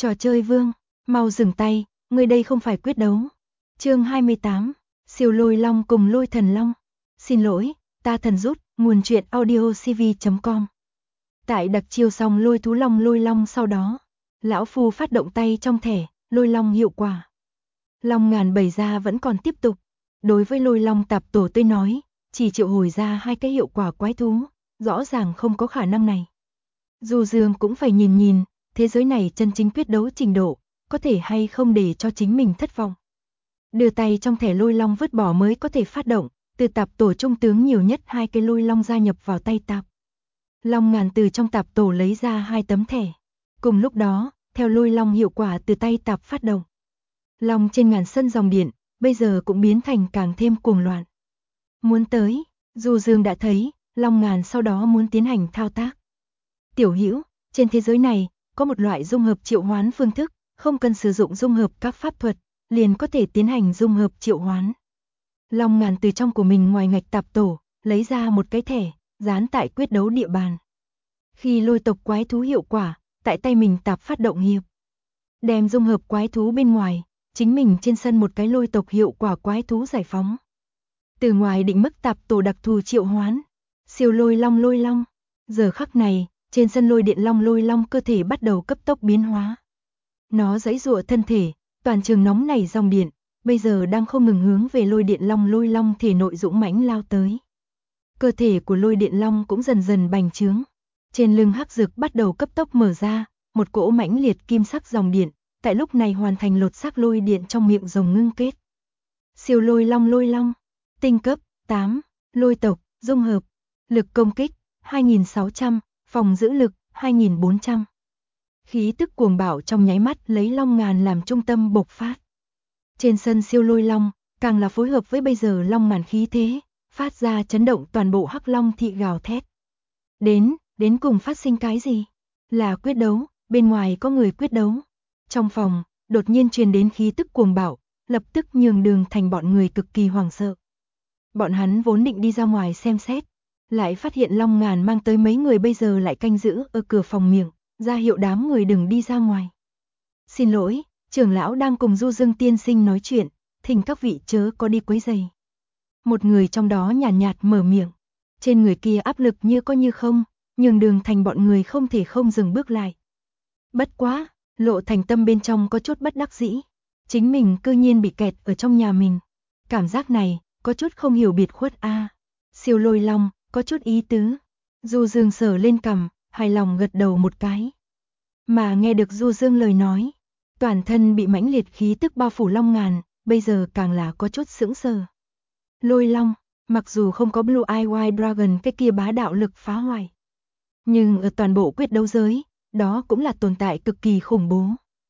Trò chơi vương, mau dừng tay, người đây không phải quyết đấu. Chương 28, siêu lôi long cùng lôi thần long. Xin lỗi, ta thần rút, nguồn truyện audio cv.com. Tại đặc chiêu xong lôi thú long lôi long sau đó, lão phu phát động tay trong thẻ, lôi long hiệu quả. Long ngàn bày ra vẫn còn tiếp tục. Đối với lôi long tạp tổ tôi nói, chỉ triệu hồi ra 2 cái hiệu quả quái thú, rõ ràng không có khả năng này. Du Dương cũng phải nhìn, thế giới này chân chính quyết đấu trình độ, có thể hay không để cho chính mình thất vọng. Đưa tay trong thẻ lôi long vứt bỏ mới có thể phát động, từ tạp tổ trung tướng nhiều nhất 2 cái lôi long gia nhập vào tay tạp. Long ngàn từ trong tạp tổ lấy ra 2 tấm thẻ. Cùng lúc đó, theo lôi long hiệu quả từ tay tạp phát động. Long trên ngàn sân dòng điện, bây giờ cũng biến thành càng thêm cuồng loạn. Muốn tới, Du Dương đã thấy, long ngàn sau đó muốn tiến hành thao tác. Tiểu Hữu, trên thế giới này, có một loại dung hợp triệu hoán phương thức, không cần sử dụng dung hợp các pháp thuật, liền có thể tiến hành dung hợp triệu hoán. Long ngàn từ trong của mình ngoài ngạch tạp tổ, lấy ra một cái thẻ, dán tại quyết đấu địa bàn. Khi lôi tộc quái thú hiệu quả, tại tay mình tạp phát động hiệp. Đem dung hợp quái thú bên ngoài, chính mình trên sân một cái lôi tộc hiệu quả quái thú giải phóng. Từ ngoài định mức tạp tổ đặc thù triệu hoán, siêu lôi long. Giờ khắc này, trên sân lôi điện lôi long cơ thể bắt đầu cấp tốc biến hóa. Nó giãy giụa thân thể, toàn trường nóng nảy dòng điện, bây giờ đang không ngừng hướng về lôi điện lôi long thể nội dũng mãnh lao tới. Cơ thể của lôi điện long cũng dần dần bành trướng. Trên lưng hắc dược bắt đầu cấp tốc mở ra, một cỗ mãnh liệt kim sắc dòng điện, tại lúc này hoàn thành lột xác lôi điện trong miệng rồng ngưng kết. Siêu lôi long, tinh cấp 8, lôi tộc, dung hợp, lực công kích 2600, phòng giữ lực 2400. Khí tức cuồng bạo trong nháy mắt lấy long ngàn làm trung tâm bộc phát. Trên sân siêu lôi long, càng là phối hợp với bây giờ long ngàn khí thế, phát ra chấn động toàn bộ hắc long thị gào thét. Đến cùng phát sinh cái gì? Là quyết đấu, bên ngoài có người quyết đấu. Trong phòng, đột nhiên truyền đến khí tức cuồng bạo, lập tức nhường đường thành bọn người cực kỳ hoảng sợ. Bọn hắn vốn định đi ra ngoài xem xét, lại phát hiện long ngàn mang tới mấy người bây giờ lại canh giữ ở cửa phòng miệng, ra hiệu đám người đừng đi ra ngoài. Xin lỗi, trưởng lão đang cùng Du Dương tiên sinh nói chuyện, thỉnh các vị chớ có đi quấy rầy. Một người trong đó nhàn nhạt mở miệng, trên người kia áp lực như có như không, nhường đường thành bọn người không thể không dừng bước lại. Bất quá, Lộ Thành tâm bên trong có chút bất đắc dĩ, chính mình cư nhiên bị kẹt ở trong nhà mình. Cảm giác này, có chút không hiểu biệt khuất a. Siêu lôi long, có chút ý tứ. Du Dương sờ lên cằm, hài lòng gật đầu một cái. Mà nghe được Du Dương lời nói, toàn thân bị mãnh liệt khí tức bao phủ long ngàn, bây giờ càng là có chút sững sờ. Lôi long, mặc dù không có Blue Eye White Dragon cái kia bá đạo lực phá hoại, nhưng ở toàn bộ quyết đấu giới, đó cũng là tồn tại cực kỳ khủng bố.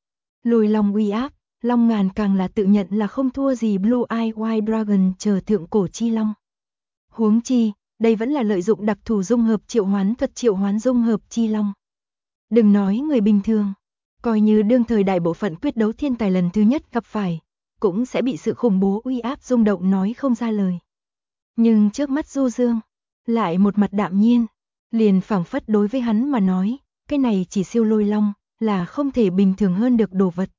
Lôi long uy áp, long ngàn càng là tự nhận là không thua gì Blue Eye White Dragon chờ thượng cổ chi long. Huống chi, đây vẫn là lợi dụng đặc thù dung hợp triệu hoán thuật triệu hoán dung hợp chi long. Đừng nói người bình thường, coi như đương thời đại bộ phận quyết đấu thiên tài lần thứ nhất gặp phải, cũng sẽ bị sự khủng bố uy áp rung động nói không ra lời. Nhưng trước mắt Du Dương, lại một mặt đạm nhiên, liền phảng phất đối với hắn mà nói, cái này chỉ siêu lôi long, là không thể bình thường hơn được đồ vật.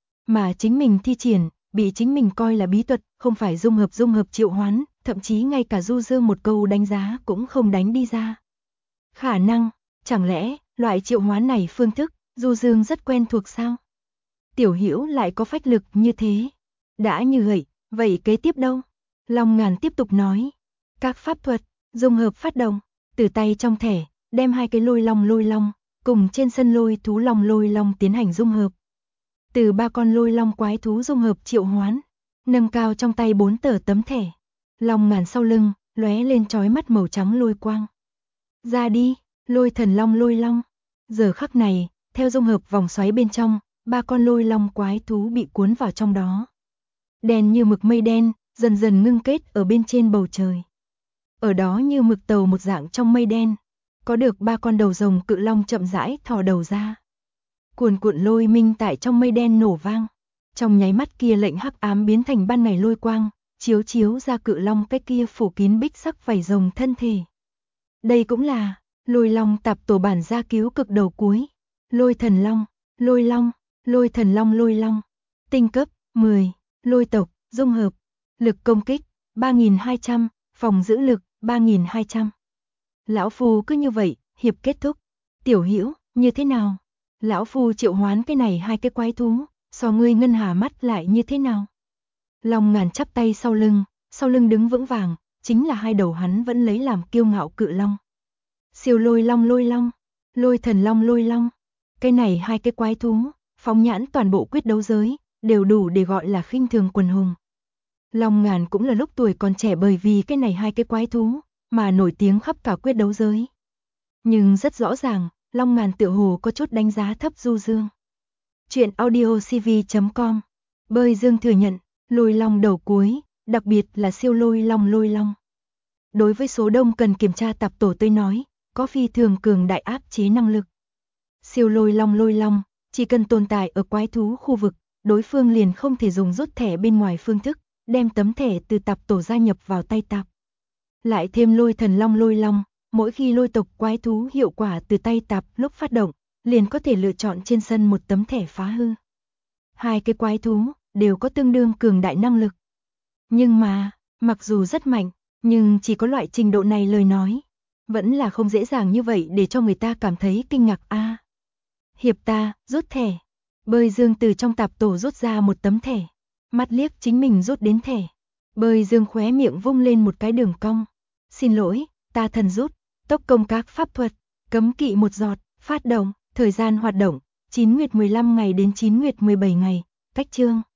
Mà chính mình thi triển, bị chính mình coi là bí thuật, không phải dung hợp triệu hoán, thậm chí ngay cả Du Dương một câu đánh giá cũng không đánh đi ra. Khả năng, chẳng lẽ, loại triệu hoán này phương thức, Du Dương rất quen thuộc sao? Tiểu Hữu lại có phách lực như thế. Đã như vậy kế tiếp đâu? Long ngàn tiếp tục nói. Các pháp thuật, dung hợp phát động, từ tay trong thẻ, đem 2 cái lôi long, cùng trên sân lôi thú lôi long tiến hành dung hợp. Từ 3 con lôi long quái thú dung hợp triệu hoán, nâng cao trong tay 4 tờ tấm thẻ. Long ngàn sau lưng, lóe lên chói mắt màu trắng lôi quang. Ra đi, lôi thần lôi long. Giờ khắc này, theo dung hợp vòng xoáy bên trong, 3 con lôi long quái thú bị cuốn vào trong đó. Đen như mực mây đen, dần dần ngưng kết ở bên trên bầu trời. Ở đó như mực tàu một dạng trong mây đen, có được 3 con đầu rồng cự long chậm rãi thò đầu ra. Cuồn cuộn lôi minh tại trong mây đen nổ vang. Trong nháy mắt kia lệnh hắc ám biến thành ban ngày lôi quang, chiếu ra cự long cái kia phủ kín bích sắc vảy rồng thân thể. Đây cũng là lôi long tạp tổ bản gia cứu cực đầu cuối. Lôi thần long, lôi long, Lôi thần long, tinh cấp 10, lôi tộc, dung hợp, lực công kích 3200, phòng giữ lực 3200. Lão Phu cứ như vậy, hiệp kết thúc. Tiểu Hữu, như thế nào? Lão Phu triệu hoán cái này hai cái quái thú, so ngươi ngân hà mắt lại như thế nào? Long Ngàn chắp tay sau lưng đứng vững vàng, chính là hai đầu hắn vẫn lấy làm kiêu ngạo cự long. Siêu lôi long, lôi thần long, cái này hai cái quái thú, phóng nhãn toàn bộ quyết đấu giới, đều đủ để gọi là khinh thường quần hùng. Long Ngàn cũng là lúc tuổi còn trẻ bởi vì cái này hai cái quái thú, mà nổi tiếng khắp cả quyết đấu giới. Nhưng rất rõ ràng, Long Ngàn tựa hồ có chút đánh giá thấp Du Dương. Chuyện audiocv.com. Bơi Dương thừa nhận, lôi long đầu cuối, đặc biệt là siêu lôi long. Đối với số đông cần kiểm tra tạp tổ tôi nói, có phi thường cường đại áp chế năng lực. Siêu lôi long, chỉ cần tồn tại ở quái thú khu vực, đối phương liền không thể dùng rút thẻ bên ngoài phương thức, đem tấm thẻ từ tạp tổ gia nhập vào tay tạp. Lại thêm lôi thần long, mỗi khi lôi tộc quái thú hiệu quả từ tay tạp lúc phát động, liền có thể lựa chọn trên sân một tấm thẻ phá hư. Hai cái quái thú đều có tương đương cường đại năng lực. Nhưng mà, mặc dù rất mạnh, nhưng chỉ có loại trình độ này lời nói, vẫn là không dễ dàng như vậy để cho người ta cảm thấy kinh ngạc a. Hiệp ta, rút thẻ. Bơi Dương từ trong tạp tổ rút ra một tấm thẻ, mắt liếc chính mình rút đến thẻ. Bơi Dương khóe miệng vung lên một cái đường cong. Xin lỗi, ta thần rút, tốc công các pháp thuật, cấm kỵ một giọt, phát động, thời gian hoạt động, 9 nguyệt 15 ngày đến 9 nguyệt 17 ngày, cách chương.